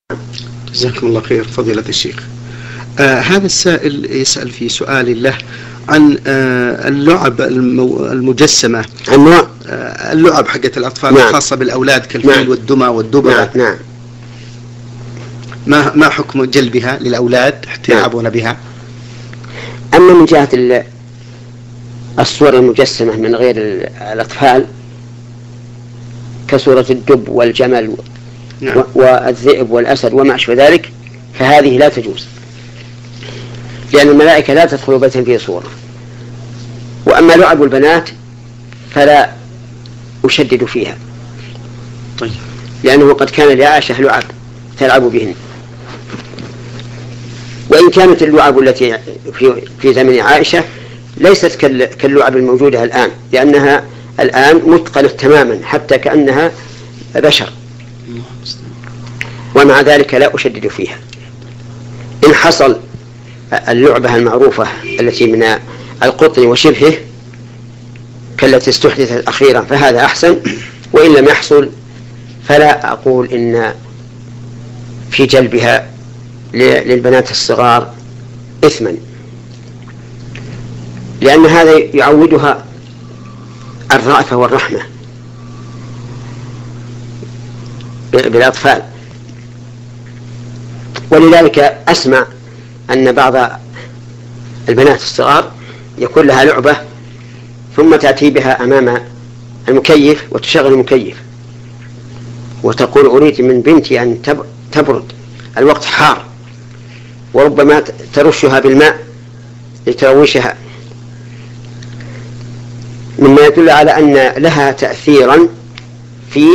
جزاكم الله خير فضيلة الشيخ. هذا السائل يسأل في سؤال له عن اللعب المجسمة، أنواع اللعب حقت الأطفال. نعم. الخاصة بالأولاد كالفيل. نعم. والدمى والدببة. نعم. ما حكم جلبها للأولاد حتى يلعبون بها؟ أما من جهة الصور المجسمة من غير الأطفال كصورة الدب والجمل. نعم. والذئب والأسد وما أشبه ذلك، فهذه لا تجوز، لأن الملائكة لا تدخل بيتا فيه صورة. وأما لعب البنات فلا أشدد فيها. طيب. لأنه قد كان لعائشة لعب تلعب بهن، وإن كانت اللعب التي في زمن عائشة ليست كاللعب الموجودة الآن، لأنها الآن متقنة تماما حتى كأنها بشر، ومع ذلك لا أشدد فيها. إن حصل اللعبة المعروفة التي من القطن وشبهه كالتي استحدثت أخيرا فهذا أحسن، وإن لم يحصل فلا أقول إن في جلبها للبنات الصغار إثما، لأن هذا يعودها الرأفة والرحمة بالأطفال. ولذلك أسمع أن بعض البنات الصغار يكون لها لعبة ثم تأتي بها أمام المكيف وتشغل المكيف وتقول أريد من بنتي أن تبرد، الوقت حار، وربما ترشها بالماء لتروشها، مما يدل على أن لها تأثيرا في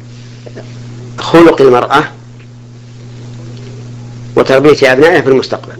خلق المرأة وتربية أبنائها في المستقبل.